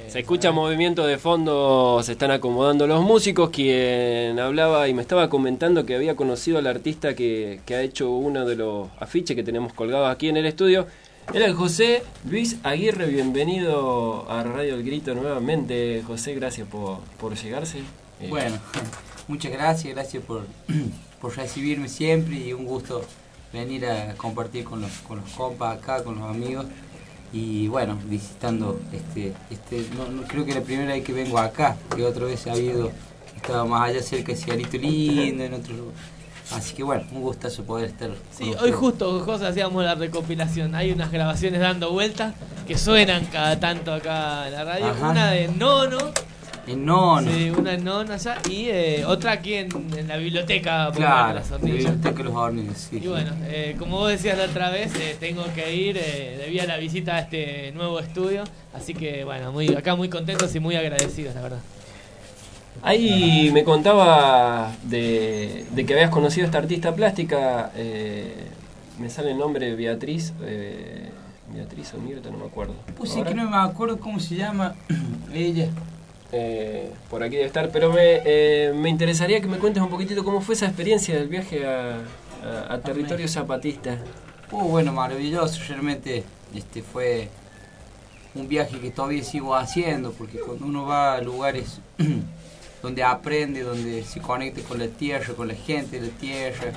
Se escucha movimiento de fondo, se están acomodando los músicos. Quien hablaba y me estaba comentando que había conocido al artista que ha hecho uno de los afiches que tenemos colgados aquí en el estudio. Era el José Luis Aguirre. Bienvenido a Radio El Grito nuevamente, José. Gracias por llegarse. Bueno, muchas gracias por recibirme siempre, y un gusto venir a compartir con los compas acá, con los amigos. Y bueno, visitando no creo que es la primera vez que vengo acá, que otra vez estaba más allá cerca de Cielito Lindo, en otro lugar. Así que bueno, un gustazo poder estar. Sí, hoy justo, José, hacíamos la recopilación. Hay unas grabaciones dando vueltas que suenan cada tanto acá en la radio. Ajá. Una de Nono. En Nono. Sí, una en Nono allá y otra aquí en la biblioteca. Claro, la biblioteca de los Hornillos, sí. Y bueno, como vos decías la otra vez, tengo que ir, debía la visita a este nuevo estudio. Así que bueno, acá muy contentos y muy agradecidos, la verdad. Ahí me contaba de que habías conocido a esta artista plástica. Me sale el nombre Beatriz o Mirta, no me acuerdo. Pues sí, que no me acuerdo cómo se llama ella. Por aquí debe estar, pero me interesaría que me cuentes un poquitito cómo fue esa experiencia del viaje a territorio zapatista. Bueno, maravilloso, realmente fue un viaje que todavía sigo haciendo, porque cuando uno va a lugares donde aprende, donde se conecta con la tierra, con la gente de la tierra,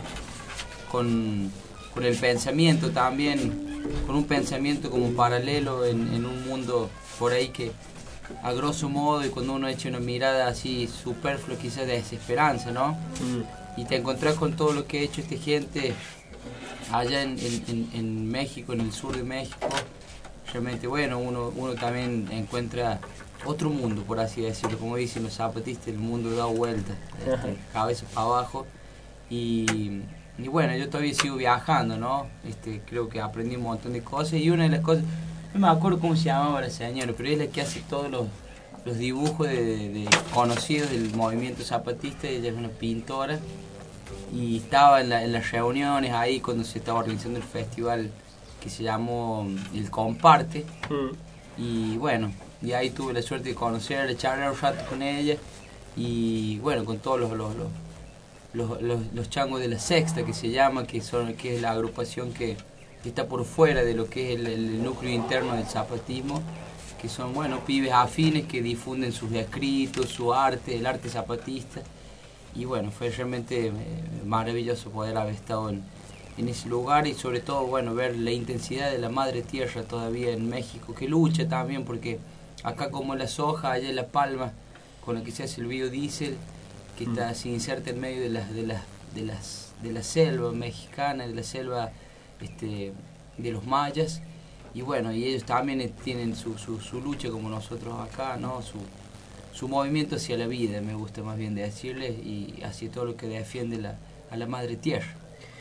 con el pensamiento también, con un pensamiento como paralelo en un mundo por ahí que a grosso modo, y cuando uno echa una mirada así superflua, quizás de desesperanza, ¿no? Y te encontrás con todo lo que ha hecho esta gente allá en México, en el sur de México. Realmente, bueno, uno también encuentra otro mundo, por así decirlo. Como dicen los zapatistas, el mundo da vueltas, cabeza para abajo. Y bueno, yo todavía sigo viajando, ¿no? Creo que aprendí un montón de cosas, y una de las cosas, no me acuerdo cómo se llamaba la señora, pero es la que hace todos los dibujos de conocidos del movimiento zapatista. Ella es una pintora y estaba en las reuniones ahí cuando se estaba organizando el festival que se llamó El Comparte. Y bueno, y ahí tuve la suerte de conocerla, charlar un rato con ella, y bueno, con todos los changos de la Sexta, que se llama, que es la agrupación que está por fuera de lo que es el núcleo interno del zapatismo, que son, bueno, pibes afines que difunden sus escritos, su arte, el arte zapatista. Y bueno, fue realmente maravilloso poder haber estado en ese lugar, y sobre todo, bueno, ver la intensidad de la madre tierra todavía en México, que lucha también, porque acá como la soja, allá en La Palma, con la que se hace el biodiesel, que se inserta en medio de la selva mexicana, de la selva de los mayas. Y bueno, y ellos también tienen su lucha como nosotros acá, ¿no? Su movimiento hacia la vida, me gusta más bien decirles, y hacia todo lo que defiende a la madre tierra.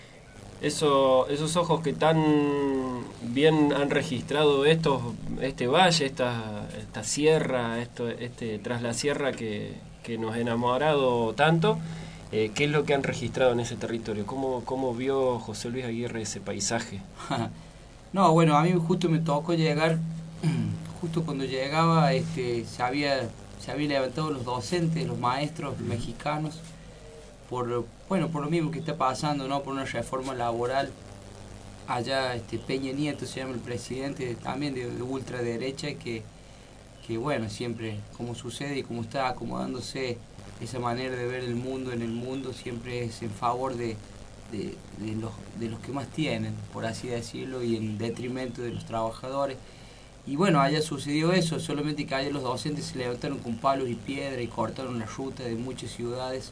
Esos ojos que tan bien han registrado este valle, esta sierra, tras la sierra que nos ha enamorado tanto, ¿qué es lo que han registrado en ese territorio? ¿Cómo vio José Luis Aguirre ese paisaje? No, bueno, a mí justo me tocó llegar, justo cuando llegaba se habían levantado los docentes, los maestros mexicanos, por lo mismo que está pasando, ¿no? Por una reforma laboral. Allá Peña Nieto se llama el presidente, también de ultraderecha, que bueno, siempre, como sucede y como está acomodándose esa manera de ver el mundo en el mundo, siempre es en favor de los que más tienen, por así decirlo, y en detrimento de los trabajadores. Y bueno, allá sucedió eso, solamente que allá los docentes se levantaron con palos y piedra y cortaron la ruta de muchas ciudades.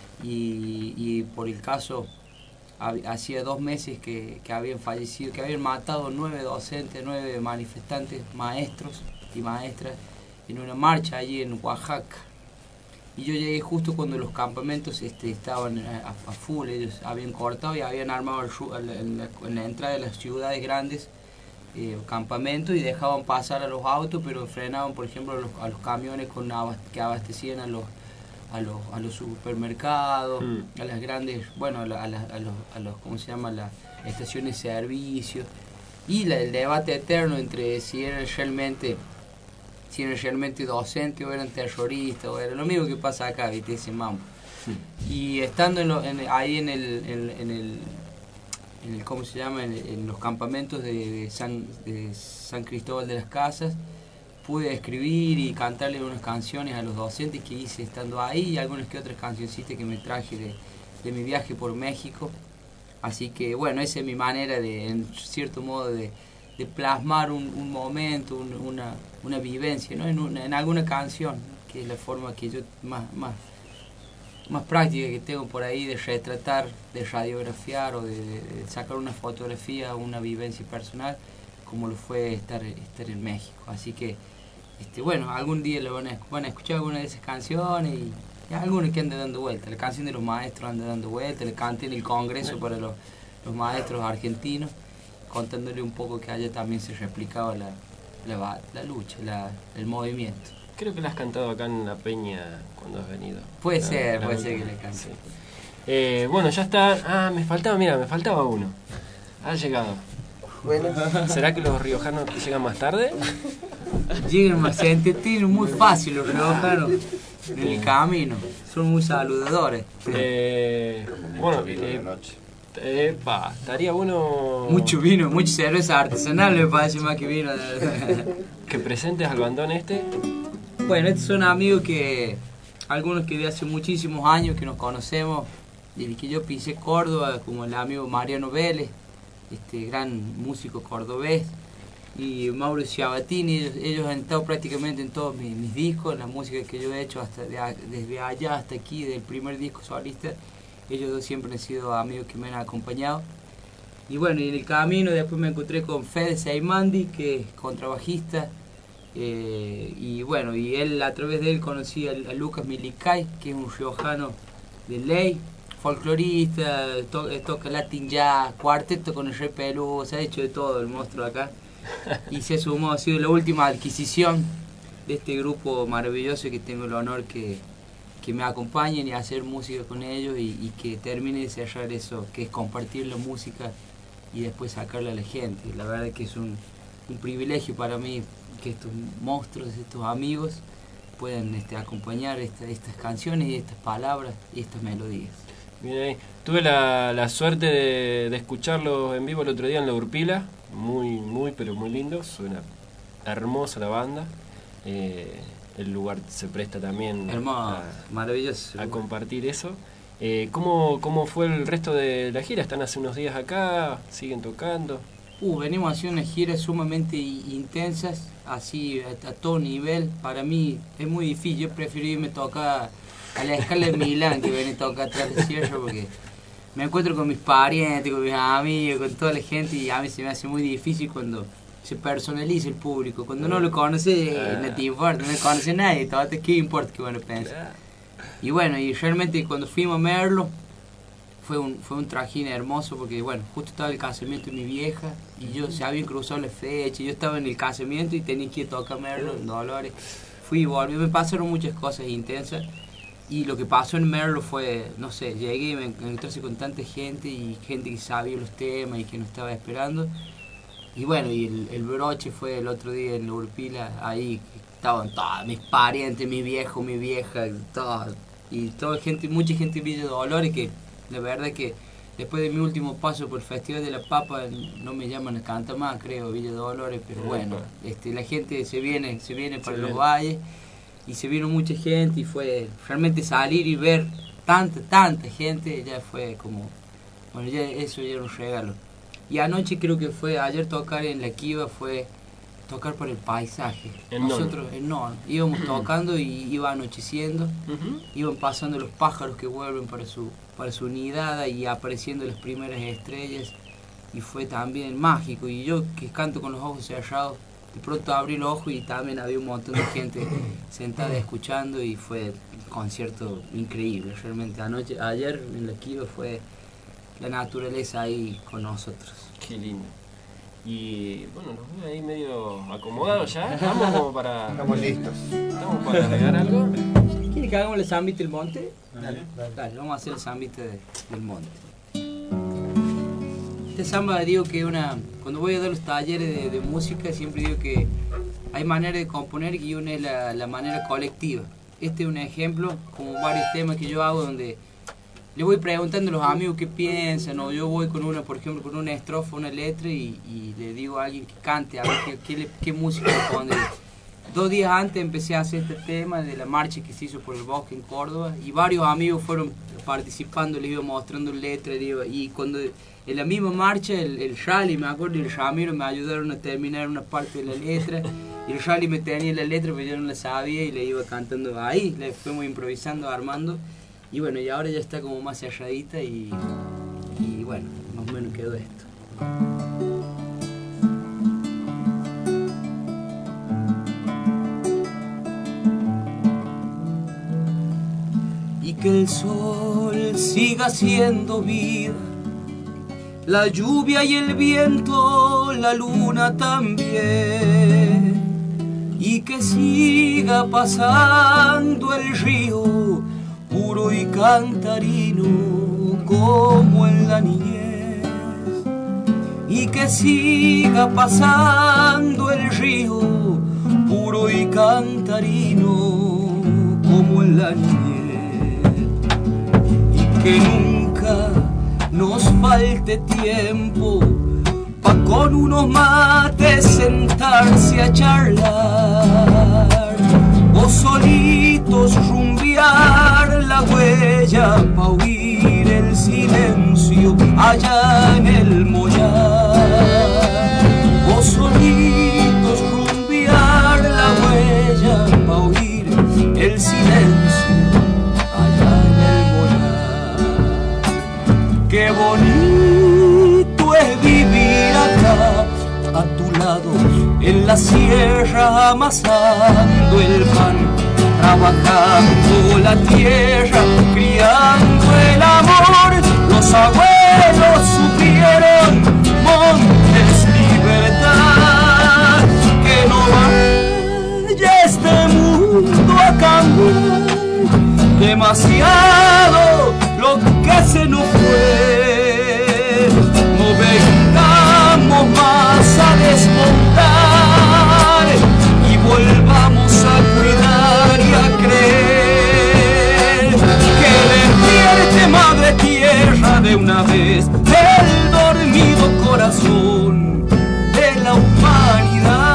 Y por el caso, hacía 2 meses que habían fallecido, que habían matado 9 docentes, 9 manifestantes, maestros y maestras, en una marcha allí en Oaxaca. Y yo llegué justo cuando los campamentos estaban a full. Ellos habían cortado y habían armado en la entrada de las ciudades grandes campamentos, y dejaban pasar a los autos, pero frenaban, por ejemplo, a los camiones que abastecían a los supermercados, a las grandes, bueno, a los ¿cómo se llama? Las estaciones de servicio. Y el debate eterno entre si era realmente si eran realmente docentes o eran terroristas, o era lo mismo que pasa acá, ¿viste? Ese mambo. Y estando ahí en el ¿cómo se llama? En los campamentos de San Cristóbal de las Casas, pude escribir y cantarle unas canciones a los docentes que hice estando ahí, y algunas que otras cancioncitas que me traje de mi viaje por México. Así que bueno, esa es mi manera en cierto modo de plasmar un momento, una vivencia, ¿no? en alguna canción, que es la forma que yo más práctica que tengo por ahí de retratar, de radiografiar o de sacar una fotografía, una vivencia personal, como lo fue estar en México. Así que bueno, algún día van a escuchar alguna de esas canciones, y algunos que andan dando vuelta. La canción de los maestros anda dando vuelta, le canté en el Congreso para los maestros argentinos, contándole un poco que allá también se replicaba la lucha, el movimiento. Creo que la has cantado acá en La Peña cuando has venido. Puede ser que la cante. Sí. Bueno, ya está. Me faltaba uno. Ha llegado. Bueno. ¿Será que los riojanos llegan más tarde? Llegan más, se entretienen muy fácil los riojanos en el camino. Son muy saludadores. Bueno, estaría bueno... Mucho vino, mucha cerveza artesanal me parece más que vino. ¿Que presentes al bandón este? Bueno, estos son amigos algunos que de hace muchísimos años que nos conocemos, desde que yo pisé Córdoba, como el amigo Mariano Vélez, gran músico cordobés, y Mauricio Abatini. Ellos han estado prácticamente en todos mis discos, en la música que yo he hecho desde allá hasta aquí, del primer disco solista. Ellos dos siempre han sido amigos que me han acompañado. Y bueno, y en el camino después me encontré con Fede Seimandi, que es contrabajista. Y bueno, y a través de él conocí a Lucas Milicay, que es un riojano de ley, folclorista, toca Latin Jazz, cuarteto con el Rey Pelú, se ha hecho de todo el monstruo acá. Y se sumó, ha sido la última adquisición de este grupo maravilloso, que tengo el honor que me acompañen y hacer música con ellos, y que termine de cerrar eso, que es compartir la música y después sacarla a la gente. La verdad que es un privilegio para mí que estos monstruos, estos amigos, puedan acompañar estas canciones y estas palabras y estas melodías. Bien ahí. Tuve la suerte de escucharlos en vivo el otro día en La Urpila, pero muy lindo, suena hermosa la banda. El lugar se presta también maravilloso a compartir eso. ¿Cómo fue el resto de la gira? ¿Están hace unos días acá? ¿Siguen tocando? Venimos haciendo unas giras sumamente intensas, así a todo nivel. Para mí es muy difícil, yo prefiero irme a tocar a la escala de Milán que venir a tocar atrás de Sierra, porque me encuentro con mis parientes, con mis amigos, con toda la gente, y a mí se me hace muy difícil cuando se personaliza el público. Cuando no lo conoce, no te importa, no conoce a nadie, entonces ¿qué importa que bueno pensar? Y bueno, y realmente cuando fuimos a Merlo, fue un trajín hermoso, porque bueno, justo estaba el casamiento de mi vieja y yo se habían cruzado las fechas, yo estaba en el casamiento y tenía que ir a tocar Merlo en Dolores. Fui y volví, me pasaron muchas cosas intensas, y lo que pasó en Merlo fue, no sé, llegué y me encontré con tanta gente, y gente que sabía los temas y que nos estaba esperando. Y bueno, y el broche fue el otro día en La Urpila, ahí estaban todos mis parientes, mi viejo, mi vieja, todos, y mucha gente en Villa Dolores, que la verdad que después de mi último paso por el Festival de la Papa no me llaman a cantar más, creo, Villa Dolores, pero bueno, la gente se viene para los valles, y se vino mucha gente, y fue realmente salir y ver tanta gente, ya fue como, bueno, ya eso ya era un regalo. Y anoche ayer tocar en La Quiva fue tocar por el paisaje. Nosotros íbamos tocando y iba anocheciendo, iban pasando los pájaros que vuelven para su nidada y apareciendo las primeras estrellas, y fue también mágico. Y yo, que canto con los ojos cerrados, de pronto abrí los ojos y también había un montón de gente sentada escuchando, y fue un concierto increíble realmente. Ayer en La Quiva fue la naturaleza ahí con nosotros. Qué lindo. Y bueno, nos veo ahí medio acomodados ya. Estamos como para... Estamos listos. ¿Estamos para agregar algo? ¿Quieren que hagamos el zambite del monte? Dale. Vamos a hacer el zambite del monte. Este samba, digo que cuando voy a dar los talleres de música, siempre digo que hay manera de componer y una es la manera colectiva. Este es un ejemplo, como varios temas que yo hago donde le voy preguntando a los amigos qué piensan, o yo voy con una, por ejemplo, con una estrofa, una letra y le digo a alguien que cante, a ver qué música le pone. 2 días antes empecé a hacer este tema de la marcha que se hizo por el bosque en Córdoba y varios amigos fueron participando, les iba mostrando letras y cuando en la misma marcha el Rally, me acuerdo, y el Ramiro me ayudaron a terminar una parte de la letra y el Rally me tenía la letra pero yo no la sabía y le iba cantando ahí, le fuimos improvisando, armando y bueno, y ahora ya está como más cerradita y bueno, más o menos quedó esto. Y que el sol siga siendo vida, la lluvia y el viento, la luna también, y que siga pasando el río, puro y cantarino como en la niñez, y que siga pasando el río, puro y cantarino como en la niñez. Que nunca nos falte tiempo pa' con unos mates sentarse a charlar o solitos rumbear la huella pa' oír el silencio allá en el mollar o solitos rumbear la huella pa' oír el silencio allá en el mollar. Qué bonito es vivir acá, a tu lado, en la sierra, amasando el pan, trabajando la tierra, criando el amor. Los abuelos supieron, montes, libertad, que no vaya este mundo a cambiar, demasiado lo que se nos fue, no vengamos más a desmontar y volvamos a cuidar y a creer que despierte madre tierra de una vez el dormido corazón de la humanidad.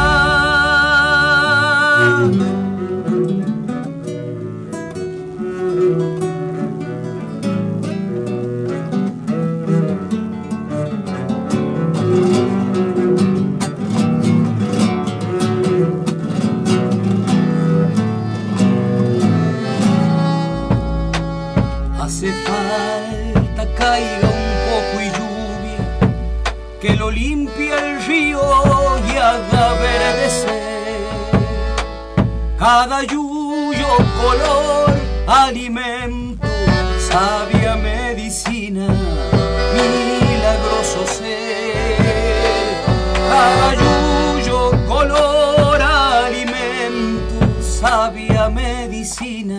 Hace falta caiga un poco y lluvia, que lo limpie el río y haga verdecer. Cada yuyo, color, alimento, sabia medicina, milagroso ser. Cada yuyo, color, alimento, sabia medicina,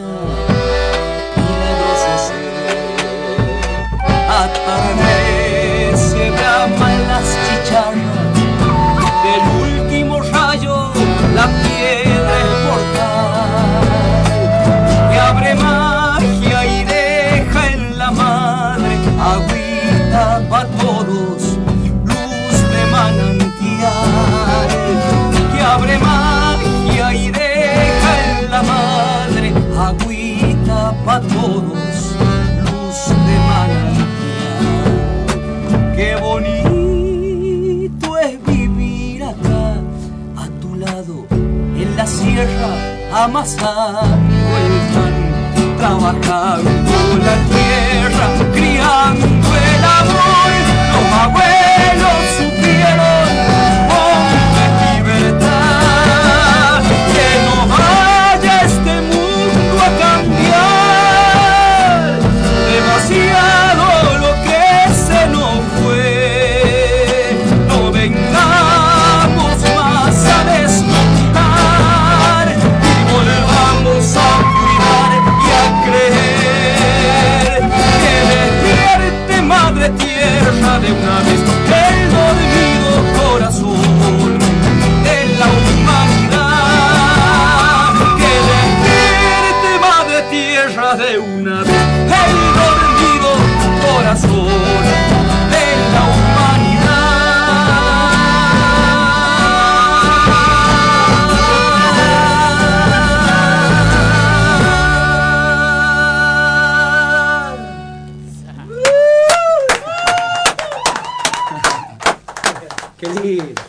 atardece, braman las chicharras del último rayo, la piedra el portal que abre magia y deja en la madre agüita pa' todos, luz de manantial que abre magia y deja en la madre agüita pa' todos, luz de manantial. Qué bonito es vivir acá, a tu lado, en la sierra, amasando el pan, trabajando la tierra, criando el amor. Los abuelos supieron con libertad, que no vaya este mundo a cambiar, demasiado lo que se nos fue, no vengamos más a desmontar y volvamos a cuidar y a creer que despierte madre tierra de una vez el dormido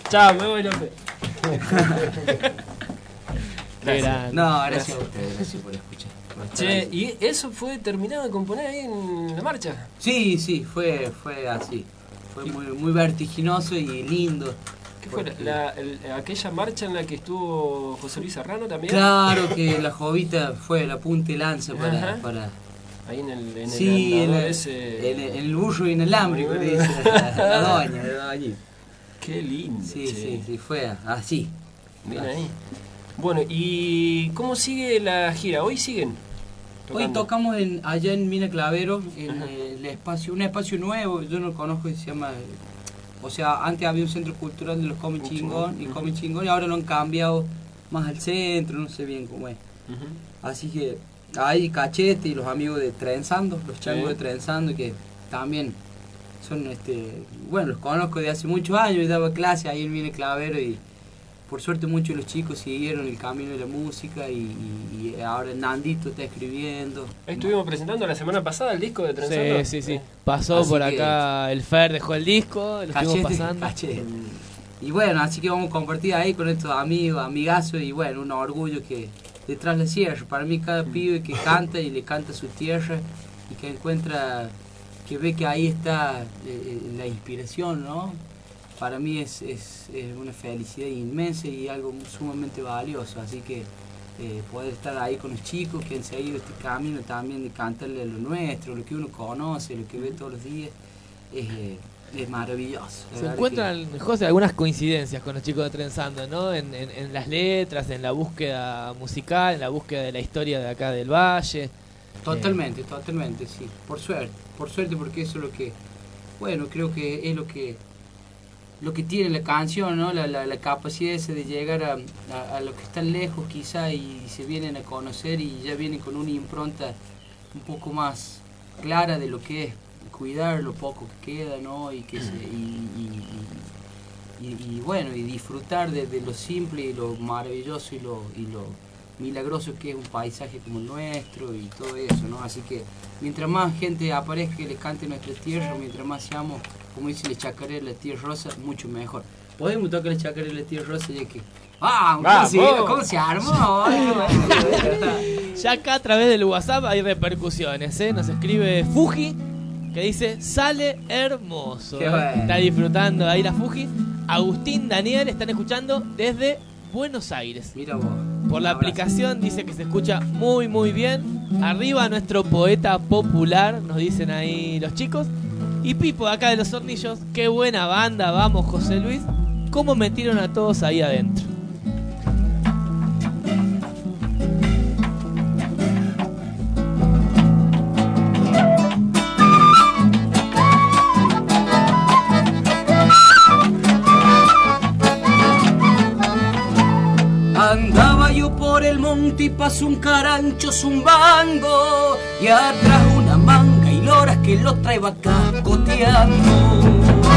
Chao, me voy, López. Gracias. No, gracias a ustedes, gracias por escuchar. Che, ¿y eso fue terminado de componer ahí en la marcha? Sí, fue así. Fue muy vertiginoso y lindo. ¿Qué fue? ¿Aquella marcha en la que estuvo José Luis Serrano también? Claro que la Jovita fue la punta y lanza para ahí en el sí, en el burro inalámbrico, le dice la doña. Qué lindo. Sí, fue así. Bien ahí. Bueno, ¿y cómo sigue la gira? ¿Hoy siguen tocando? Hoy tocamos allá en Mina Clavero, en un espacio nuevo, yo no lo conozco, se llama... O sea, antes había un centro cultural de los Come Chingón, y ahora lo han cambiado más al centro, no sé bien cómo es. Así que hay Cachete y los amigos de Trenzando, los changos de Trenzando, que también son, bueno, los conozco de hace muchos años, y daba clase ahí en Mina Clavero, y por suerte muchos de los chicos siguieron el camino de la música, y ahora Nandito está escribiendo. Estuvimos presentando la semana pasada el disco de Trenzando. Sí. Pasó así por acá, el Fer dejó el disco, lo estuvimos pasando. Cachete. Y bueno, así que vamos a compartir ahí con estos amigos, amigazos, y bueno, un orgullo que detrás la sierra. Para mí cada pibe que canta y le canta a su tierra y que encuentra, que ve que ahí está la inspiración, ¿no? Para mí es una felicidad inmensa y algo sumamente valioso, así que poder estar ahí con los chicos que han seguido este camino también de cantarle lo nuestro, lo que uno conoce, lo que ve todos los días, es maravilloso. Se encuentran, José, algunas coincidencias con los chicos de Trenzando, ¿no? En las letras, en la búsqueda musical, en la búsqueda de la historia de acá del Valle. Totalmente, sí. Por suerte, porque eso es lo que, bueno, creo que es lo que tiene la canción, ¿no? La capacidad esa de llegar a los que están lejos quizá y se vienen a conocer y ya vienen con una impronta un poco más clara de lo que es cuidar lo poco que queda, ¿no? Y que y bueno, y disfrutar de lo simple y lo maravilloso y lo milagroso que es un paisaje como el nuestro y todo eso, ¿no? Así que mientras más gente aparezca y le cante nuestra tierra, mientras más seamos, como dice el chacarero de la tierra rosa, mucho mejor. Podemos tocar el chacarero de la tierra rosa ya que... ¿Cómo se armó? Ya acá a través del WhatsApp hay repercusiones, ¿eh? Nos escribe Fuji, que dice, sale hermoso. Qué bueno. Está disfrutando ahí la Fuji. Agustín, Daniel, están escuchando desde Buenos Aires. Mira vos. Por la aplicación dice que se escucha muy muy bien. Arriba nuestro poeta popular, nos dicen ahí los chicos. Y Pipo de acá de Los Hornillos, qué buena banda, vamos José Luis. ¿Cómo metieron a todos ahí adentro? Andaba yo por el monte y pasó un carancho zumbando y atrás una manga y loras que lo traeba cascoteando.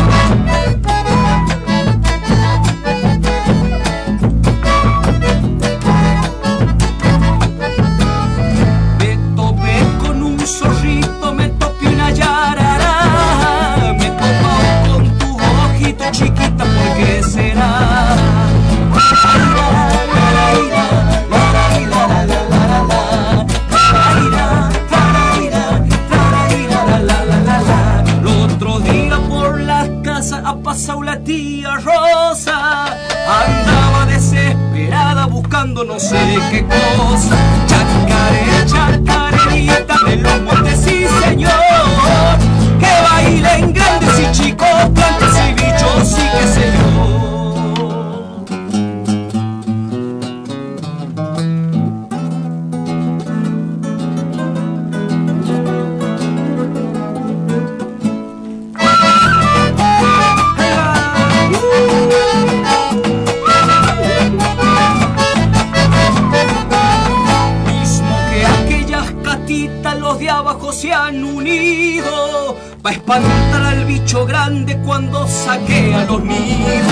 Me topé con un zorrito, me topé una yarará, me topó con tus ojitos chiquita, ¿por qué será? Ha pasado la tía Rosa, andaba desesperada buscando no sé qué cosa. Chacarerita de los montes, sí señor, que bailen grandes y chicos, plantas y bichos, sí que sé yo. Los de abajo se han unido para espantar al bicho grande cuando saquea los nidos.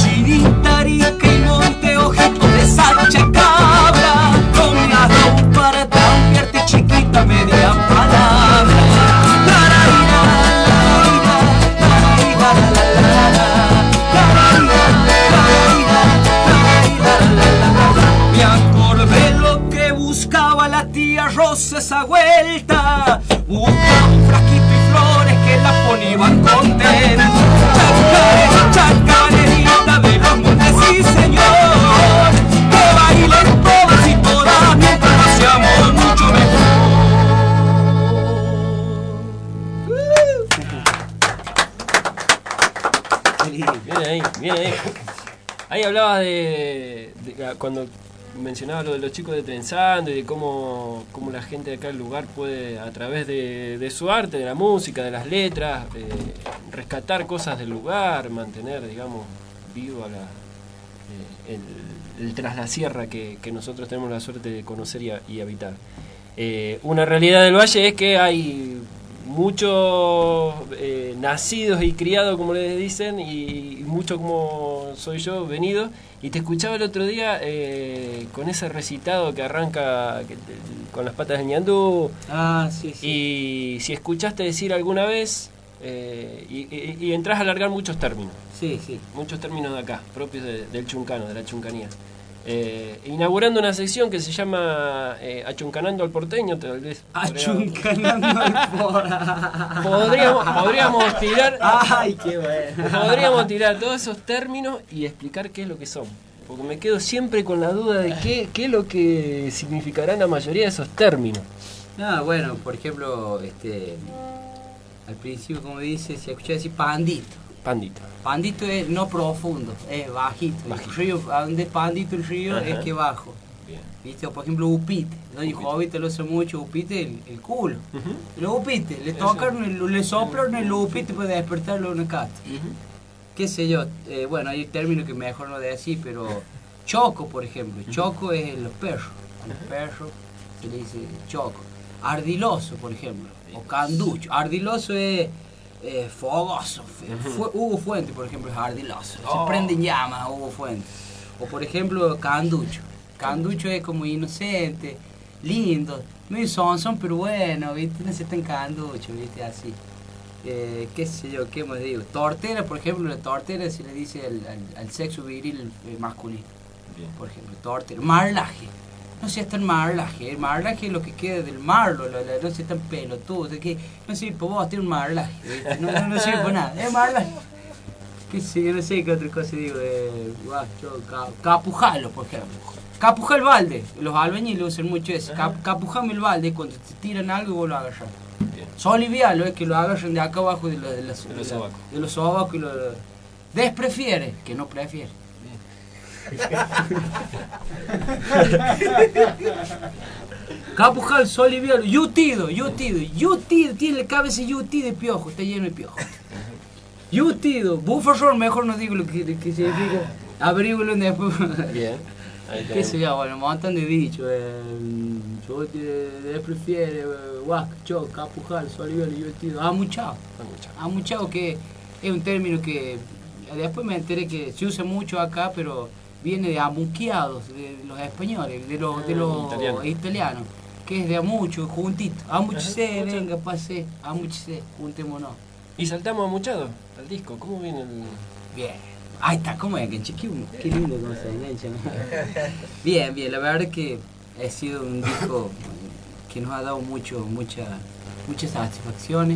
Chinitarica y monte ojito de sacha cabra, no me has dado Bien ahí, bien ahí. Ahí hablabas cuando mencionaba lo de los chicos de Trenzando y de cómo la gente de acá del lugar puede, a través de su arte, de la música, de las letras, rescatar cosas del lugar, mantener, digamos, viva el tras la sierra que nosotros tenemos la suerte de conocer y habitar. Una realidad del Valle es que hay muchos nacidos y criados, como les dicen, y muchos como soy yo, venidos. Y te escuchaba el otro día con ese recitado que arranca con las patas del ñandú. Ah, sí, sí. Y si escuchaste decir alguna vez, y entras a alargar muchos términos. Sí, sí. Muchos términos de acá, propios del chuncano, de la chuncanía. Inaugurando una sección que se llama Achuncanando al porteño, tal vez. Achuncanando al porteño. Podríamos tirar. Ay, qué bueno. Podríamos tirar todos esos términos y explicar qué es lo que son. Porque me quedo siempre con la duda de qué es lo que significarán la mayoría de esos términos. No, bueno, por ejemplo, al principio, como dice, se escucha decir pandito. Pandito. Pandito es no profundo, es bajito. El río, donde es pandito el río, es que bajo. Bien. ¿Viste? O por ejemplo, upite. Doña Jovita lo usa mucho, upite el culo. El upite, le tocan, le soplan el upite para despertarlo de una cata. Qué sé yo, bueno, hay términos que mejor no decir, pero choco, por ejemplo. Choco es los perros. A los perros se le dice choco. Ardiloso, por ejemplo. O canducho. Ardiloso es fogoso. Hugo Fuente, por ejemplo, es ardiloso. Se prende en llamas Hugo Fuente. O por ejemplo, canducho. Canducho es como inocente, lindo, medio sonson, pero bueno, ¿viste? No se está en canducho, ¿viste? Así. Qué sé yo, qué más digo. Tortera, por ejemplo, la tortera se le dice al sexo viril masculino. Bien. Por ejemplo, tortera. Marlaje. No sé, está el marlaje. El marlaje es lo que queda del marlo. No sé, tan pelotudo. No sé, por vos tiene un marlaje. ¿Viste? No sirve para nada. Es marlaje. Qué sé yo, no sé qué otra cosa digo. Capujalo, por ejemplo. Capujar el balde. Los albañiles usan mucho eso. Capujame el balde cuando te tiran algo y vos lo agarras. Solivialo es que lo agarran de acá abajo de los sobacos y lo desprefiere, que no prefiere. Capujal, solivialo, yutido, tiene la cabeza yutido de piojo, está lleno de piojo. Yutido, bufarrón, mejor no digo lo que significa. Averígualo después. Bien. ¿Qué sé yo? Bueno, un montón de dichos. Yo prefiere, huasca, cho, capujal, solivialo, yutido. Amuchao, que es un término que después me enteré que se usa mucho acá, pero viene de amuqueados, de los españoles, de los italianos, que es de amucho, juntito. Amuchese, venga, pase, amuchese, juntémonos. ¿Y saltamos amuchado al disco? ¿Cómo viene el...? Bien. Ahí está, ¿cómo es? Qué lindo cómo se engancha. Bien, la verdad es que ha sido un disco que nos ha dado muchas satisfacciones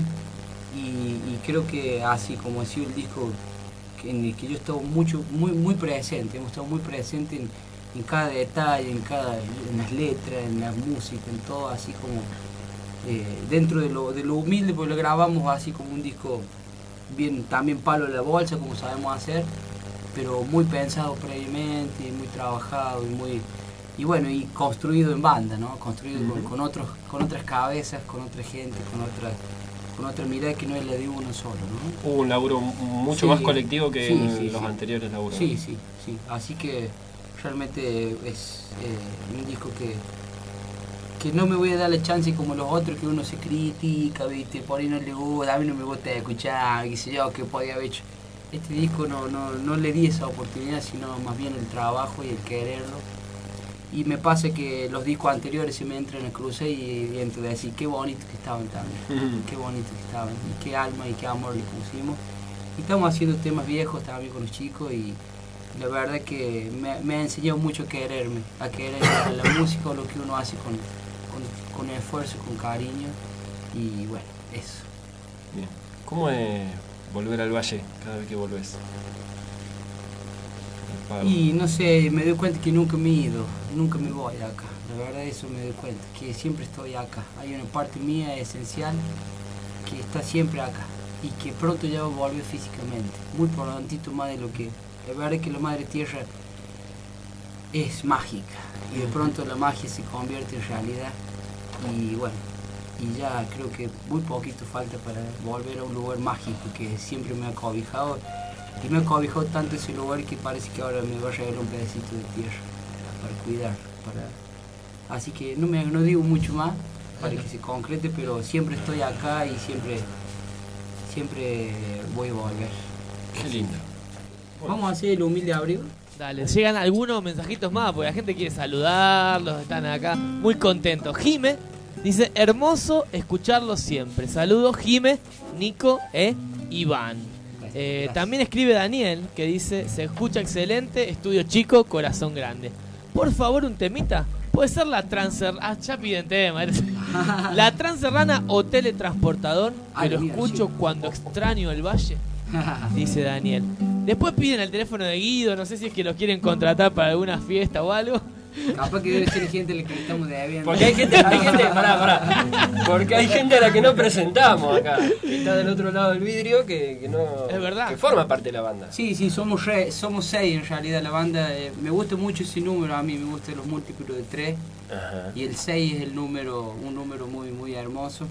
y creo que así como ha sido el disco en el que yo he estado muy presente, hemos estado muy presentes en cada detalle, en las letras, en la música, en todo, así como dentro de lo humilde, porque lo grabamos así como un disco bien, también palo de la bolsa, como sabemos hacer, pero muy pensado previamente, muy trabajado y bueno, y construido en banda, ¿no? Construido con otras cabezas, con otra gente, con otra mirada que no es la de uno solo, ¿no? Un laburo mucho más colectivo que los anteriores laburos. Sí. Así que realmente es un disco que no me voy a dar la chance como los otros que uno se critica, ¿viste? Por ahí no le gusta, a mí no me gusta escuchar, qué sé yo, que podía haber hecho. Este disco no le di esa oportunidad, sino más bien el trabajo y el quererlo. Y me pasa que los discos anteriores se me entran a cruce y entro a decir qué bonito que estaban también, qué bonito que estaban, y qué alma y qué amor le pusimos. Y estamos haciendo temas viejos también con los chicos y la verdad que me ha enseñado mucho a quererme, a querer la música o lo que uno hace con esfuerzo, con cariño y bueno, eso. Bien. ¿Cómo es volver al Valle cada vez que volvés? Y no sé, me doy cuenta que nunca me he ido, nunca me voy de acá. La verdad eso me doy cuenta, que siempre estoy acá. Hay una parte mía esencial que está siempre acá. y que pronto ya va a volver físicamente, muy prontito más de lo que... La verdad es que la Madre Tierra es mágica y de pronto la magia se convierte en realidad y bueno, y ya creo que muy poquito falta para volver a un lugar mágico que siempre me ha cobijado y me ha cobijado tanto ese lugar que parece que ahora me va a regalar un pedacito de tierra para cuidar, así que no digo mucho más para que se concrete, pero siempre estoy acá y siempre voy a volver. Qué lindo. Vamos a hacer el humilde abrigo. Dale, llegan algunos mensajitos más porque la gente quiere saludarlos, están acá muy contentos. Jime dice, hermoso escucharlos siempre. Saludos Jime, Nico e Iván. También escribe Daniel que dice, se escucha excelente, estudio chico, corazón grande. Por favor, un temita. Puede ser la ya piden tema. La Transerrana o Teletransportador, que lo escucho cuando extraño el valle, dice Daniel. Después piden el teléfono de Guido, no sé si es que lo quieren contratar para alguna fiesta o algo. Capaz que debe ser gente a la que estamos debiendo. Porque hay gente, pará. Porque hay gente a la que no presentamos acá, que está del otro lado del vidrio, que no... Es verdad. Que forma parte de la banda. Sí, somos 6 en realidad la banda. Me gusta mucho ese número, a mí me gustan los múltiplos de 3. Ajá. Y el 6 es un número muy, muy hermoso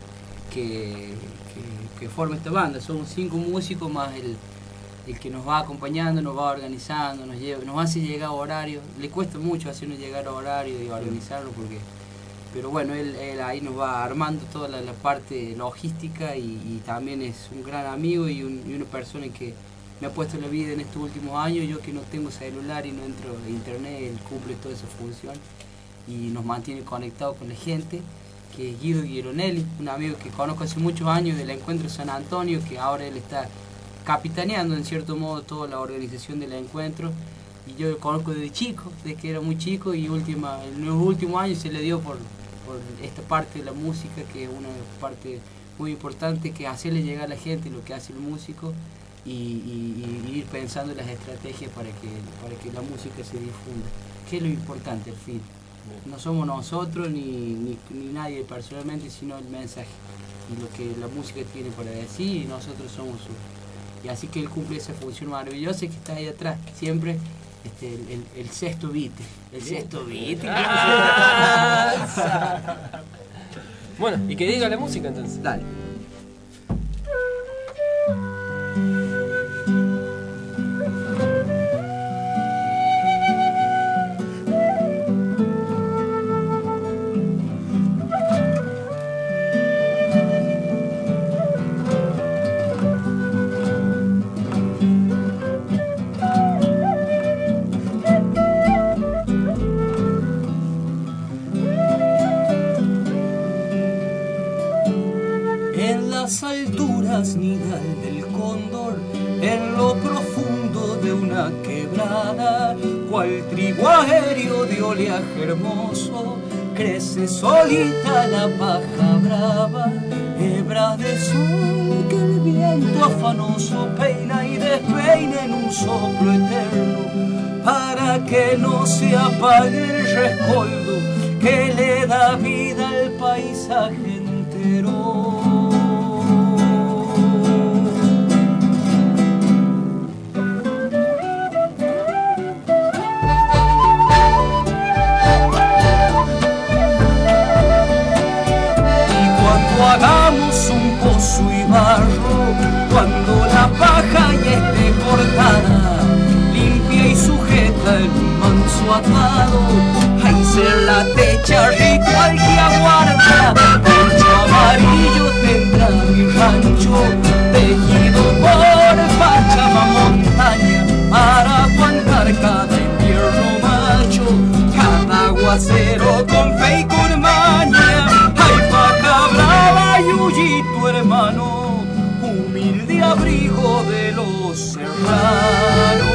que forma esta banda. Somos 5 músicos más el que nos va acompañando, nos va organizando, nos hace llegar a horario. Le cuesta mucho hacernos llegar a horario y organizarlo pero bueno, él ahí nos va armando toda la parte logística y también es un gran amigo y una persona que me ha puesto la vida en estos últimos años. Yo que no tengo celular y no entro a internet, él cumple toda esa función y nos mantiene conectados con la gente, que es Guido Gironelli, un amigo que conozco hace muchos años del Encuentro San Antonio, que ahora él está capitaneando en cierto modo toda la organización del encuentro, y yo lo conozco desde chico, desde que era muy chico, y en los últimos años se le dio por esta parte de la música, que es una parte muy importante, que hacerle llegar a la gente lo que hace el músico y ir pensando en las estrategias para que la música se difunda, que es lo importante al fin. No somos nosotros ni nadie personalmente, sino el mensaje y lo que la música tiene para decir, y nosotros somos y así que él cumple esa función maravillosa que está ahí atrás, siempre el sexto beat. El sexto beat. Bueno, y que diga la música entonces. Dale. Nidal del cóndor en lo profundo de una quebrada, cual trigo aéreo de oleaje hermoso, crece solita la paja brava, hebras de sol que el viento afanoso peina y despeina en un soplo eterno, para que no se apague el rescoldo que le da vida al paisaje entero. Hagamos un pozo y barro, cuando la paja ya esté cortada, limpia y sujeta en un manso atado, ahí se la techa rico al que aguarda, corcho amarillo tendrá mi rancho, teñido por Pachama montaña, para aguantar cada invierno macho, cada aguacero con fe y con maña. Brava Yuyi, tu hermano, humilde abrigo de los serranos.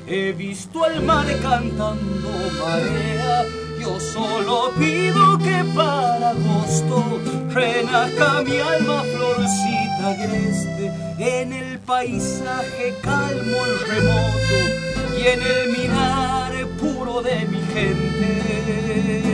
he visto el mar cantando marea. Yo solo pido que para agosto renazca mi alma florcita agreste en el paisaje calmo y remoto y en el mirar puro de mi gente.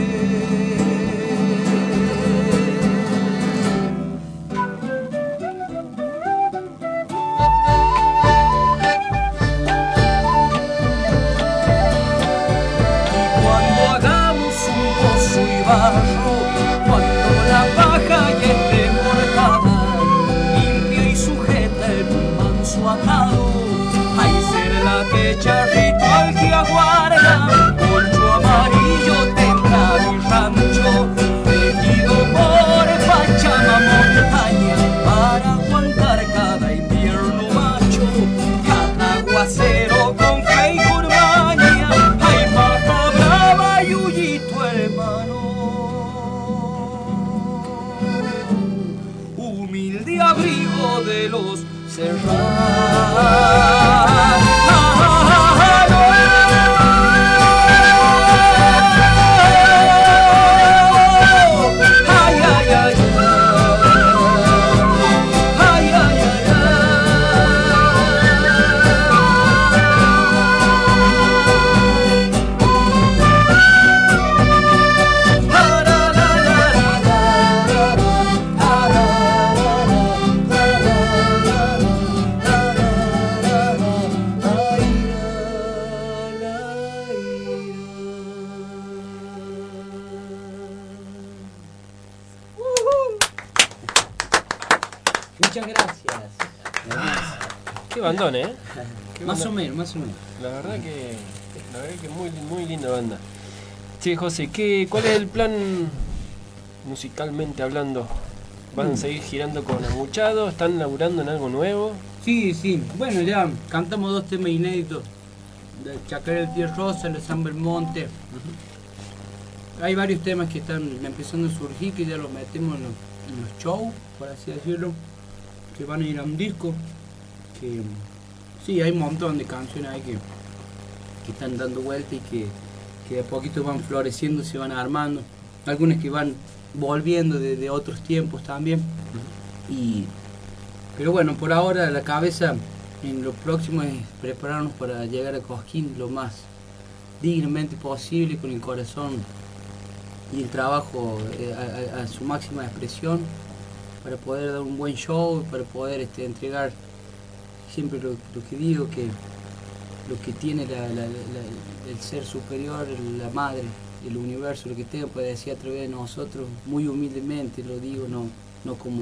Cuando la paja ya esté cortada, limpia y sujeta en un manso atado, hay ser la fecha ritual que aguarda, poncho amarillo tendrá mi rancho, tejido por Pachama montaña, para aguantar cada invierno macho, cada aguacero con fe y curvaña, hay paja brava y huyito hermano. Humilde abrigo de los serranos. Ay, ay, ay, ay, ay, Muchas gracias. Qué bandón, ¿eh? Qué Más bandón. o menos, más o menos. La verdad que muy, muy linda banda. Sí, José, ¿cuál es el plan musicalmente hablando? ¿Van a seguir girando con Amuchado? ¿Están laburando en algo nuevo? Sí, sí. Bueno, ya cantamos 2 temas inéditos. De Chacarera del Pie Rosa, el San Belmonte. Hay varios temas que están empezando a surgir, que ya los metemos en los shows, por así decirlo. Que van a ir a un disco. Que sí, hay un montón de canciones ahí que están dando vuelta y que de a poquito van floreciendo, se van armando. Algunas que van volviendo de otros tiempos también. Pero bueno, por ahora la cabeza en lo próximo es prepararnos para llegar a Cosquín lo más dignamente posible, con el corazón y el trabajo a su máxima expresión, para poder dar un buen show, para poder entregar siempre lo que digo, que lo que tiene el ser superior, la madre, el universo, lo que tenga, puede decir a través de nosotros, muy humildemente lo digo, no como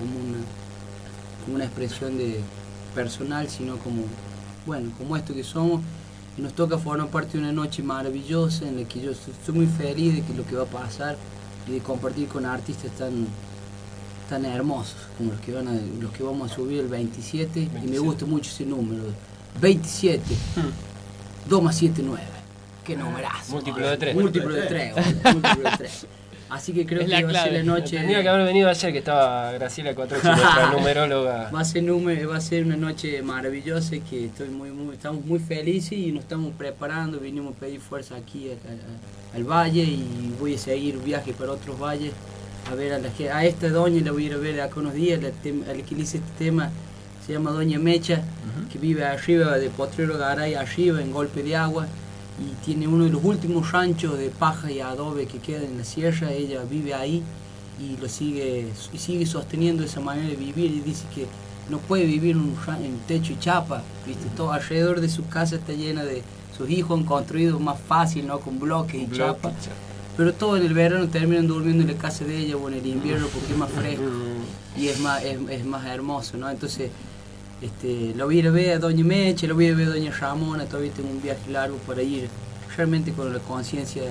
una expresión de personal, sino como esto que somos. Y nos toca formar parte de una noche maravillosa en la que yo estoy muy feliz de que lo que va a pasar y de compartir con artistas tan hermosos como los que vamos a subir el 27. Y me gusta mucho ese número, 27, 2 más 7, 9. Qué numerazo. Múltiplo de 3. Múltiplo de 3. Así que creo Es que la va a ser clave. la noche. Tenía que haber venido ayer, que estaba Graciela Cuatrochi, nuestra numeróloga. Va a ser una noche maravillosa y que estamos muy felices y nos estamos preparando. Vinimos a pedir fuerza aquí al valle y voy a seguir viaje para otros valles a ver a esta doña. La voy a ir a ver acá unos días. A la que le hice este tema se llama Doña Mecha, que vive arriba de Potrero Garay, arriba en Golpe de Agua, y tiene uno de los últimos ranchos de paja y adobe que quedan en la sierra. Ella vive ahí y sigue sosteniendo esa manera de vivir, y dice que no puede vivir en techo y chapa, ¿viste? Todo alrededor de su casa está llena de sus hijos, han construido más fácil, ¿no? Con bloques y chapa, pero todo en el verano terminan durmiendo en la casa de ella, o en el invierno porque es más fresco y es más hermoso, ¿no? Entonces lo voy a ir a ver a Doña Meche, lo voy a ver a Doña Ramona. Todavía tengo un viaje largo para ir realmente con la conciencia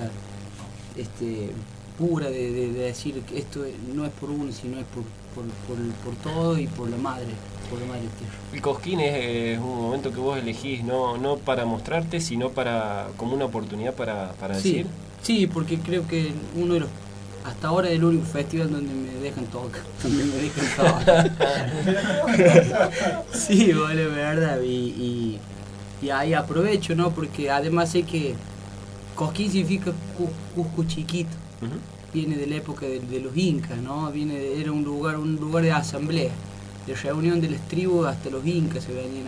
pura de decir que esto no es por uno, sino es por todo y por la madre tierra. El Cosquín es un momento que vos elegís no para mostrarte, sino como una oportunidad para decir. Sí, porque creo que uno de los, hasta ahora, es el único festival donde me dejan tocar. Sí, vale, verdad. Y Y ahí aprovecho, ¿no? Porque además sé que Cosquín significa Cusco chiquito. Viene de la época de los incas, ¿no? Era un lugar de asamblea, de reunión de las tribus. Hasta los incas se venían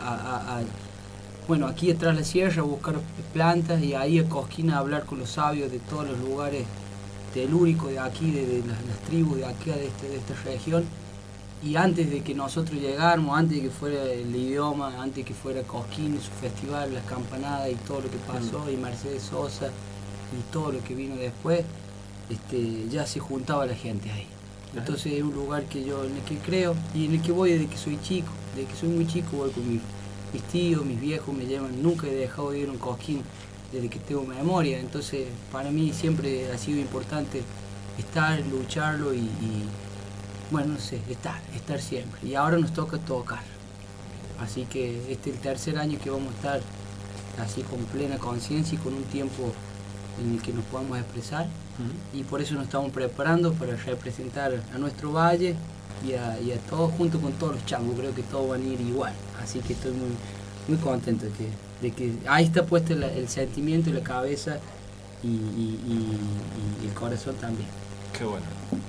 bueno, aquí atrás de la sierra a buscar plantas, y ahí a Cosquín a hablar con los sabios de todos los lugares telúricos de aquí, de las tribus de aquí, de esta región. Y antes de que nosotros llegáramos, antes de que fuera el idioma, antes de que fuera Cosquín, su festival, las campanadas y todo lo que pasó, y Mercedes Sosa y todo lo que vino después, ya se juntaba la gente ahí. Entonces es un lugar en el que creo y en el que voy desde que soy chico. Desde que soy muy chico voy con mis tíos, mis viejos me llevan. Nunca he dejado de ir a un Cosquín desde que tengo memoria. Entonces para mí siempre ha sido importante estar, lucharlo y bueno, no sé, estar siempre. Y ahora nos toca tocar. Así que este es el tercer año que vamos a estar así con plena conciencia y con un tiempo en el que nos podamos expresar. Y por eso nos estamos preparando para representar a nuestro valle y a todos, junto con todos los changos. Creo que todos van a ir igual. Así que estoy muy, muy contento de que ahí está puesto el sentimiento y la cabeza y el corazón también. Qué bueno.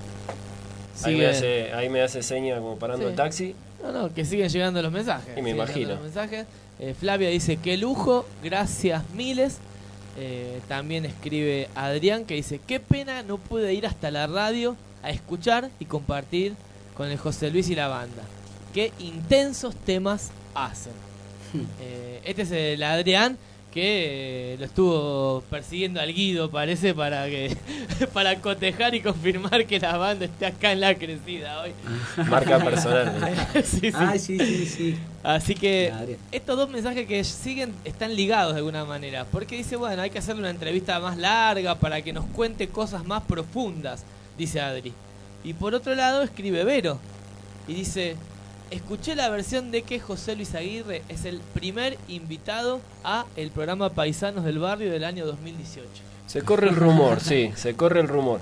Sigue. Ahí me hace seña como parando el taxi. No, que siguen llegando los mensajes. Y me imagino. Los mensajes. Flavia dice, qué lujo, gracias miles. También escribe Adrián que dice, qué pena no pude ir hasta la radio a escuchar y compartir con el José Luis y la banda. Qué intensos temas hacen. Este es el Adrián que lo estuvo persiguiendo al Guido, parece, para cotejar y confirmar que la banda esté acá en La Crecida hoy. Marca personal. Sí. Sí. Así que estos dos mensajes que siguen están ligados de alguna manera, porque dice, bueno, hay que hacerle una entrevista más larga para que nos cuente cosas más profundas, dice Adri. Y por otro lado escribe Vero y dice, escuché la versión de que José Luis Aguirre es el primer invitado a el programa Paisanos del Barrio del año 2018. Se corre el rumor, sí, se corre el rumor.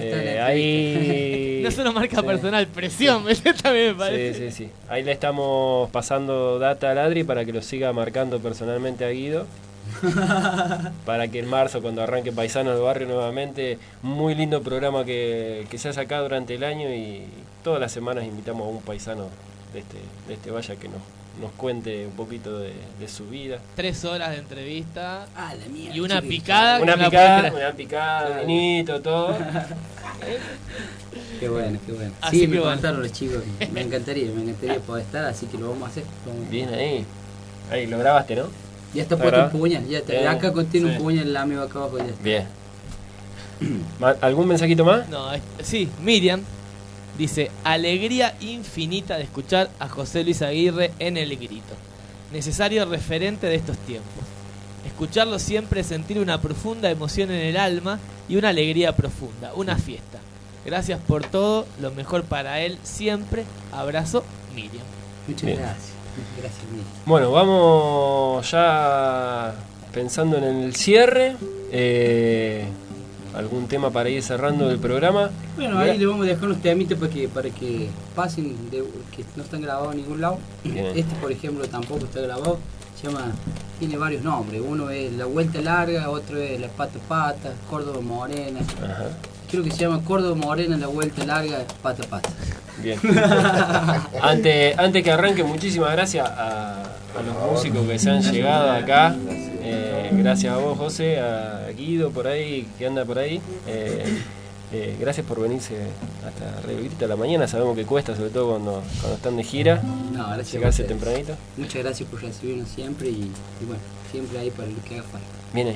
Ahí no solo marca personal, presión, también me parece. Sí. Ahí le estamos pasando data al Adri para que lo siga marcando personalmente a Guido. Para que en marzo, cuando arranque Paisanos del Barrio nuevamente, muy lindo programa que se hace acá durante el año, y todas las semanas invitamos a un paisano de este valle que nos cuente un poquito de su vida. 3 horas de entrevista la mierda, y una picada. Una picada, vinito, todo. Qué bueno. Así Sí, me bueno. contaron los chicos. Me encantaría poder estar, así que lo vamos a hacer. Bien ahí. Ahí lo grabaste, ¿no? Ya está puesto un puñal, acá contiene un puñal, el amigo acá abajo ya está. Bien. ¿Algún mensajito más? No, sí, Miriam dice, alegría infinita de escuchar a José Luis Aguirre en El Grito. Necesario referente de estos tiempos. Escucharlo siempre es sentir una profunda emoción en el alma y una alegría profunda, una fiesta. Gracias por todo, lo mejor para él siempre. Abrazo, Miriam. Muchas gracias. Gracias, Miriam. Bueno, vamos ya pensando en el cierre. ¿Algún tema para ir cerrando el programa? Bueno, ahí le vamos a dejar unos temitas para que pasen, que no están grabados en ningún lado. Bien. Este, por ejemplo, tampoco está grabado. Tiene varios nombres. Uno es La Vuelta Larga, otro es La Pata Pata, Córdoba Morena. Ajá. Creo que se llama Córdoba Morena, La Vuelta Larga, Pata Pata. Bien. Antes que arranque, muchísimas gracias a los músicos que se han llegado acá. Gracias a vos, José, a Guido por ahí, que anda por ahí. Gracias por venirse hasta Radio Grito a la mañana. Sabemos que cuesta, sobre todo cuando están de gira. No, gracias. Llegarse tempranito. Muchas gracias por recibirnos siempre y bueno, siempre ahí para lo que haga falta. Viene.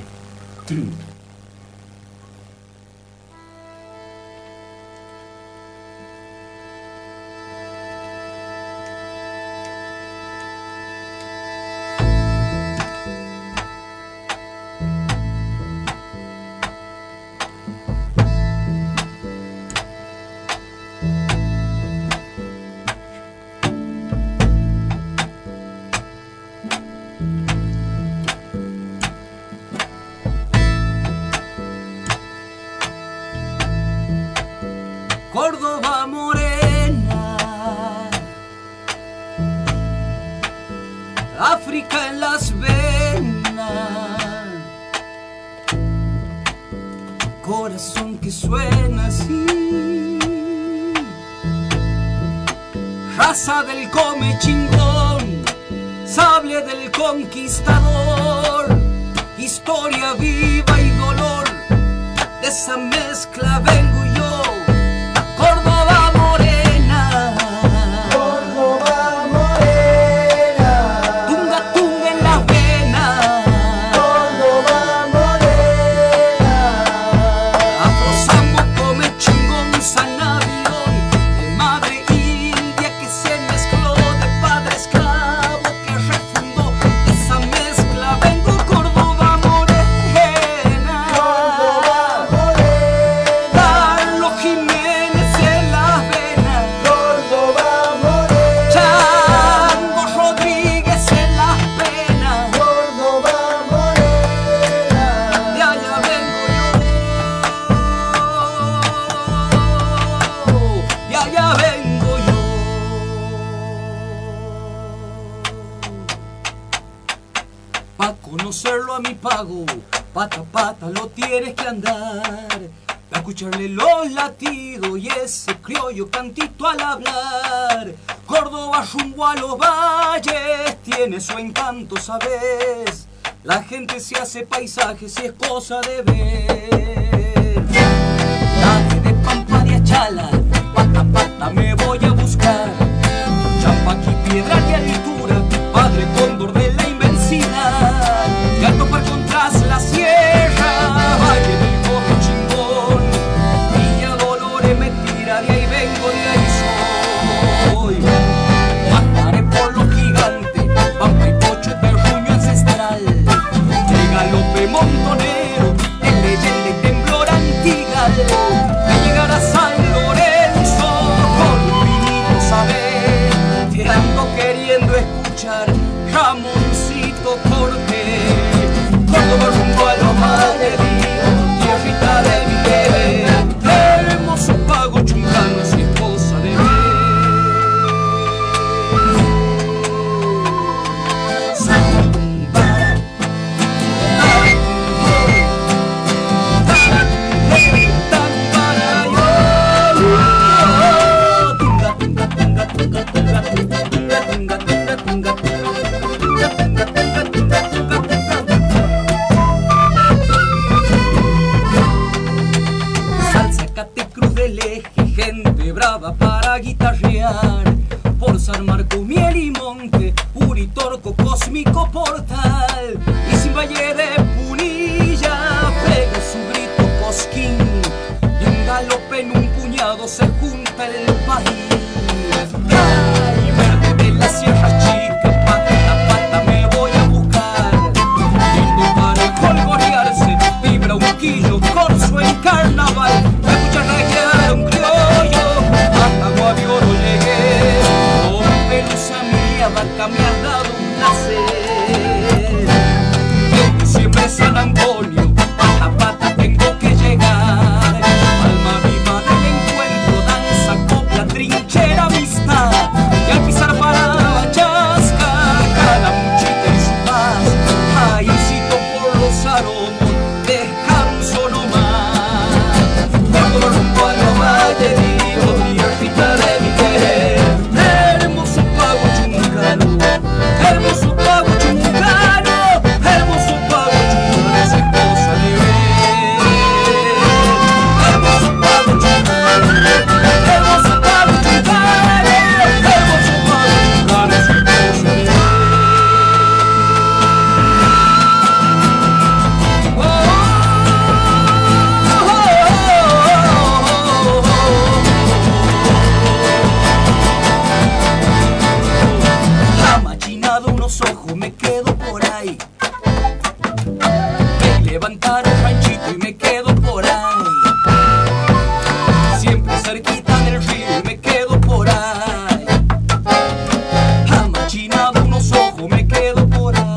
Córdoba morena, África en las venas. corazón que suena así. Raza del come chingón, sable del conquistador, historia viva y dolor, de esa mezcla vengo yo, Córdoba morena, Córdoba morena, tunga tunga en las venas, Córdoba morena, afrozambo come chingón sanavión, de madre india que se mezcló, de padre esclavo que refundó, de esa mezcla vengo Córdoba morena, Córdoba morena, Carlos Jiménez en las venas, Córdoba morena, Chango Rodríguez en las penas, Córdoba morena, de allá vengo yo, de allá vengo yo. Pa' conocerlo a mi pago, pata a pata lo tienes que andar. Pa' escucharle los latidos y ese criollo cantito al hablar. Córdoba rumbo a los valles tiene su encanto, ¿sabes? La gente se hace paisajes y es cosa de ver. Date de Pampa de Achala, pata a pata me voy a buscar. Champaqui, piedra de altura, padre cóndor de la inmensidad. Y al topar contras la sierra, valle del Codo chingón, Villa Dolores me tira, de ahí vengo, de ahí soy. Mataré por los gigantes, Pampa y Pocho de ruño ancestral. Llega Lope Montonero, el leyenda y temblor antigal. Me llegará San Lorenzo con un vinito saber, te ando queriendo escuchar Ramoncito Cortés. Córdoba rumbo a los malheridos, tierrita de mi querer, hermoso pago chungano si es cosa de ver. Samba, salsa, Catecruz del Eje, gente brava para guitarrear. Por San Marcos, Miel y Monte, Uritorco, Cósmico Portal. Y sin Valle de Punilla pega su grito cosquín. Y en galope en un puñado se junta el país. Ay, verde de la Sierra Chica, pata a pata me voy a buscar. Lindo para el colgorearse, vibra un quillo, corso en carnaval. Me escucha raquear un criollo, hasta Guavioro llegué. Con pelusa mía, vaca me has dado un placer. En diciembre San Antonio, pata a pata tengo que llegar. Alma viva del encuentro, danza, copla, trinchera, amistad. Y al pisar para Chasca, Calamuchita y su paz. Ay, incito por los aromos, descanso nomás. Cuando rumbo a los valles, digo, tierrita de mi querer. Hermoso pago chungano, hermoso pago chungano, hermoso pago chungano, es cosa de ver. Hermoso pago chungano, hermoso pago chungano, hermoso pago chungano, es cosa de ver. Amachinado unos ojos, me quedo por ahí. Me levantaron ranchito y me quedo por ahí. Siempre cerquita del río y me quedo por ahí. Amachinado unos ojos, me quedo por ahí.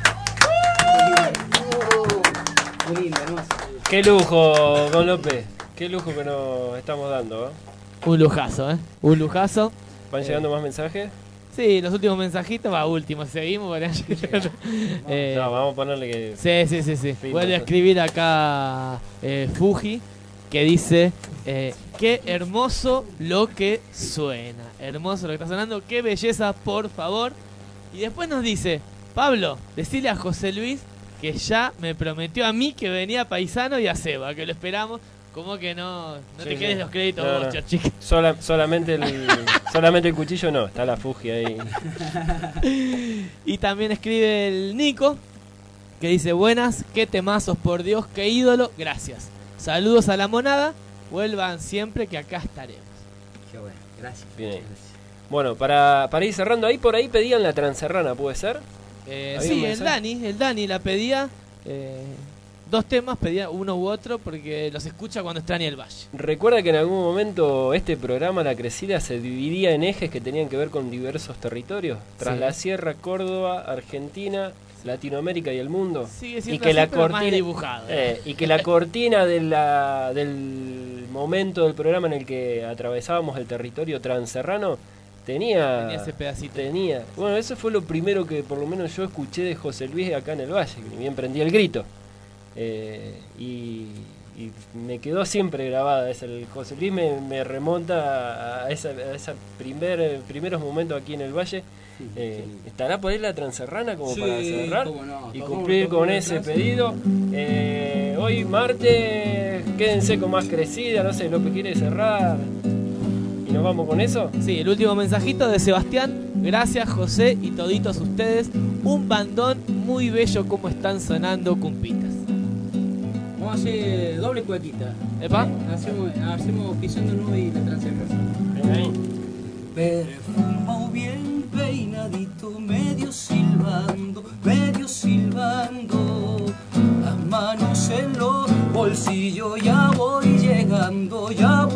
Muy lindo, hermoso. Qué lujo, don López. Qué lujo que nos estamos dando, ¿eh? Un lujazo, ¿eh? Un lujazo. ¿Van llegando más mensajes? Sí, los últimos mensajitos, últimos, seguimos. No, vamos a ponerle que... Sí. Vuelve a escribir acá Fuji, que dice, qué hermoso lo que suena. Hermoso lo que está sonando, qué belleza, por favor. Y después nos dice, Pablo, decile a José Luis que ya me prometió a mí que venía paisano y a Seba, que lo esperamos. Como que no te quedes los créditos vos, chica. Solamente el cuchillo no, está la Fuji ahí. Y también escribe el Nico, que dice, buenas, qué temazos, por Dios, qué ídolo, gracias. Saludos a la monada, vuelvan siempre que acá estaremos. Qué bueno, gracias. Bien. Bueno, para ir cerrando ahí, por ahí pedían la transerrana, ¿puede ser? Sí, el Dani la pedía. Dos temas, pedía uno u otro porque los escucha cuando extraña el valle. Recuerda que en algún momento este programa, La Crecida, se dividía en ejes que tenían que ver con diversos territorios. Tras la Sierra, Córdoba, Argentina, Latinoamérica y el mundo. Sigue siendo y que así, la pero cortina, más dibujado. Y que la cortina del momento del programa en el que atravesábamos el territorio transerrano tenía ese pedacito. Bueno, eso fue lo primero que por lo menos yo escuché de José Luis acá en el valle, que ni bien prendí el grito. Y me quedó siempre grabada. El José Luis me remonta a esa primeros momentos aquí en el valle. ¿Estará por ahí la transerrana como para cerrar y cumplir con ese pedido? Hoy martes, quédense con Más Crecida, no sé, López quiere cerrar y nos vamos con eso. Sí, el último mensajito de Sebastián. Gracias José y toditos ustedes. Un bandón muy bello como están sonando cumpitas. Vamos a hacer doble cuequita. ¿Epa? Hacemos pisando nube y la transerrana. Perfumado bien peinadito, medio silbando, las manos en los bolsillos, ya voy llegando,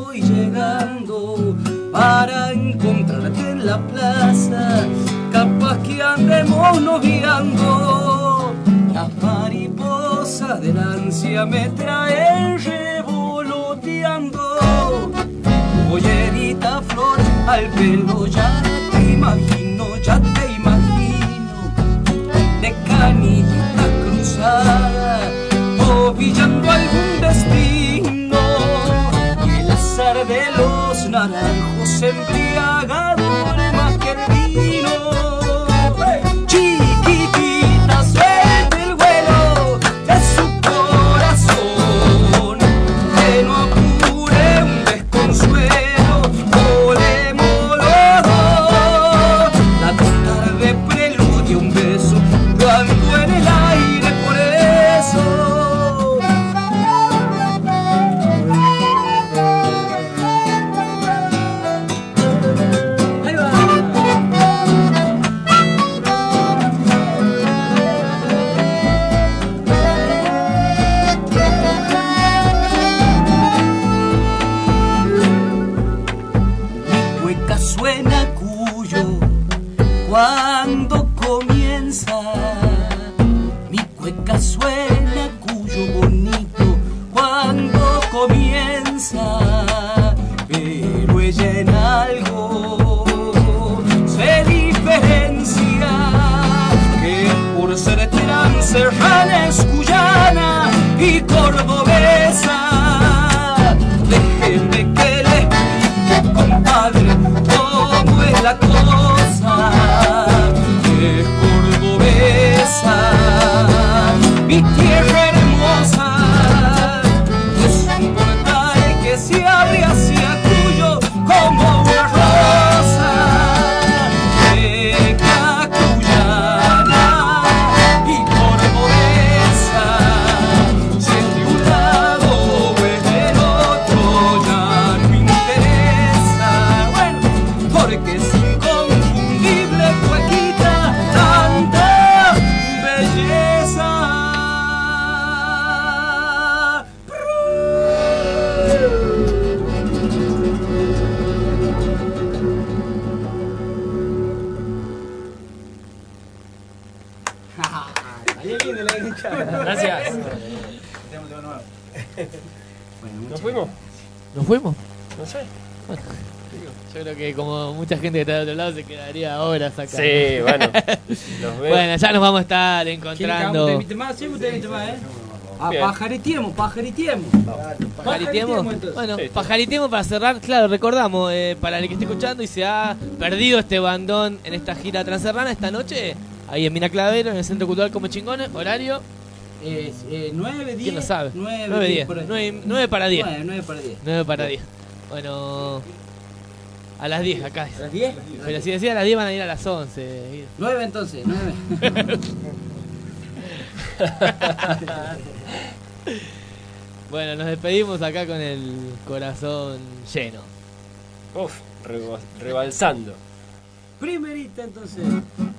para encontrarte en la plaza, capaz que andemos noviando, las mariposas del ansia me traen revoloteando. Pollerita flor al pelo, ya te imagino, de canillita cruzada, ovillando algún destino, y el azar de los naranjos embriagador más que el vino. Chiquitita suelta el vuelo de su corazón, que no apure un desconsuelo. Cuando comienza, mi cueca suena cuyo bonito cuando comienza, pero ella en algo se diferencia, que por ser transerrana es cuyana y cordobesa. Déjeme que le explique, compadre, cómo es la cosa. Es cordobesa, mi tierra hermosa, es un portal que se abre hacia Cuyo como una rosa. Negra cuyana y cordobesa, si es de un lado o es del otro ya no interesa. Bueno, porque es inconfundible cuequita, tanta belleza. Gracias. Bueno, ¿Nos muchas fuimos? ¿Nos fuimos? No sé. Bueno, yo creo que como mucha gente que está de otro lado se quedaría horas acá. Sí, bueno. Los veo. Bueno, ya nos vamos a estar ¿Quieren que encontrando. hagamos un temita más? Sí, un temita más, ¿eh? Ah, Bien. pajaritiemos. ¿Pajaritiemos? Entonces. Bueno, Sí. pajaritiemos para cerrar. Claro, recordamos, para el que esté escuchando y se ha perdido este bandón en esta gira transerrana esta noche, ahí en Mina Clavero, en el Centro Cultural Como Chingones, horario, 9, 10. ¿quién lo sabe? 9, 10. 9 para 10. 9 para 10. 9 para 10. Bueno, a las 10 acá. ¿A las 10? Pero si decía a las 10 van a ir a las 11. 9 entonces, 9. Bueno, nos despedimos acá con el corazón lleno. Uf, rebalsando. Primerita entonces.